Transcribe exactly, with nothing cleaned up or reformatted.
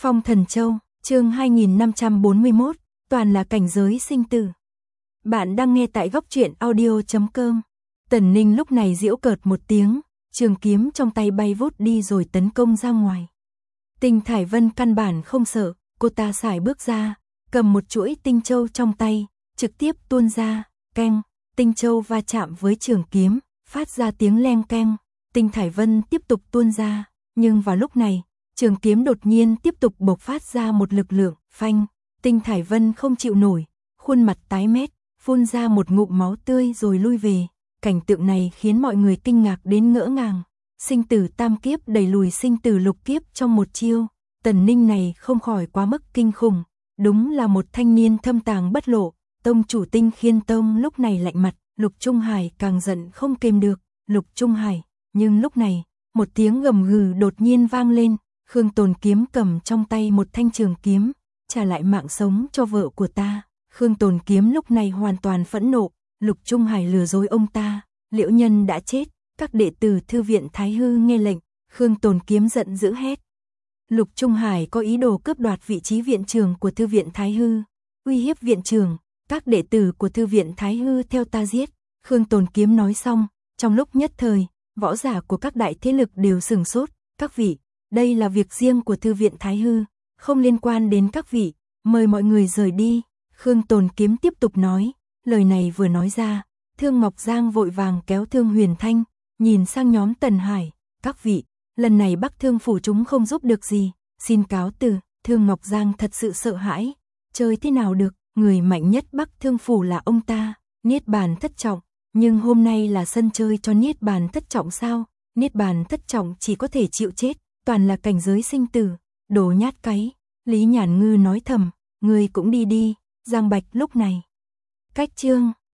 Phong Thần Châu, chương hai nghìn năm trăm bốn mươi mốt, toàn là cảnh giới sinh tử. Bạn đang nghe tại góc truyện audio chấm com. Tần Ninh lúc này giễu cợt một tiếng, trường kiếm trong tay bay vút đi rồi tấn công ra ngoài. Tinh Thải Vân căn bản không sợ, cô ta sải bước ra, cầm một chuỗi tinh châu trong tay, trực tiếp tuôn ra, keng, tinh châu va chạm với trường kiếm, phát ra tiếng leng keng. Tinh Thải Vân tiếp tục tuôn ra, nhưng vào lúc này, trường kiếm đột nhiên tiếp tục bộc phát ra một lực lượng, phanh, Tinh Thải Vân không chịu nổi, khuôn mặt tái mét, phun ra một ngụm máu tươi rồi lui về. Cảnh tượng này khiến mọi người kinh ngạc đến ngỡ ngàng. Sinh tử tam kiếp đẩy lùi sinh tử lục kiếp trong một chiêu, Tần Ninh này không khỏi quá mức kinh khủng, đúng là một thanh niên thâm tàng bất lộ. Tông chủ Tinh Khiên Tông lúc này lạnh mặt, Lục Trung Hải càng giận không kềm được, Lục Trung Hải, nhưng lúc này, một tiếng gầm gừ đột nhiên vang lên, Khương Tồn Kiếm cầm trong tay một thanh trường kiếm, trả lại mạng sống cho vợ của ta. Khương Tồn Kiếm lúc này hoàn toàn phẫn nộ, Lục Trung Hải lừa dối ông ta, Liễu Nhân đã chết, các đệ tử thư viện Thái Hư nghe lệnh, Khương Tồn Kiếm giận dữ hét. Lục Trung Hải có ý đồ cướp đoạt vị trí viện trưởng của thư viện Thái Hư, uy hiếp viện trưởng, các đệ tử của thư viện Thái Hư theo ta giết. Khương Tồn Kiếm nói xong, trong lúc nhất thời, võ giả của các đại thế lực đều sửng sốt, các vị, đây là việc riêng của thư viện Thái Hư, không liên quan đến các vị, mời mọi người rời đi. Khương Tồn Kiếm tiếp tục nói, lời này vừa nói ra, Thương Ngọc Giang vội vàng kéo Thương Huyền Thanh, nhìn sang nhóm Tần Hải, các vị, lần này Bắc Thương phủ chúng không giúp được gì, xin cáo từ. Thương Ngọc Giang thật sự sợ hãi, chơi thế nào được, người mạnh nhất Bắc Thương phủ là ông ta, Niết Bàn thất trọng, nhưng hôm nay là sân chơi cho Niết Bàn thất trọng sao? Niết Bàn thất trọng chỉ có thể chịu chết, toàn là cảnh giới sinh tử, đồ nhát cái. Lý Nhàn Ngư nói thầm, ngươi cũng đi đi. Giang Bạch lúc này cách chương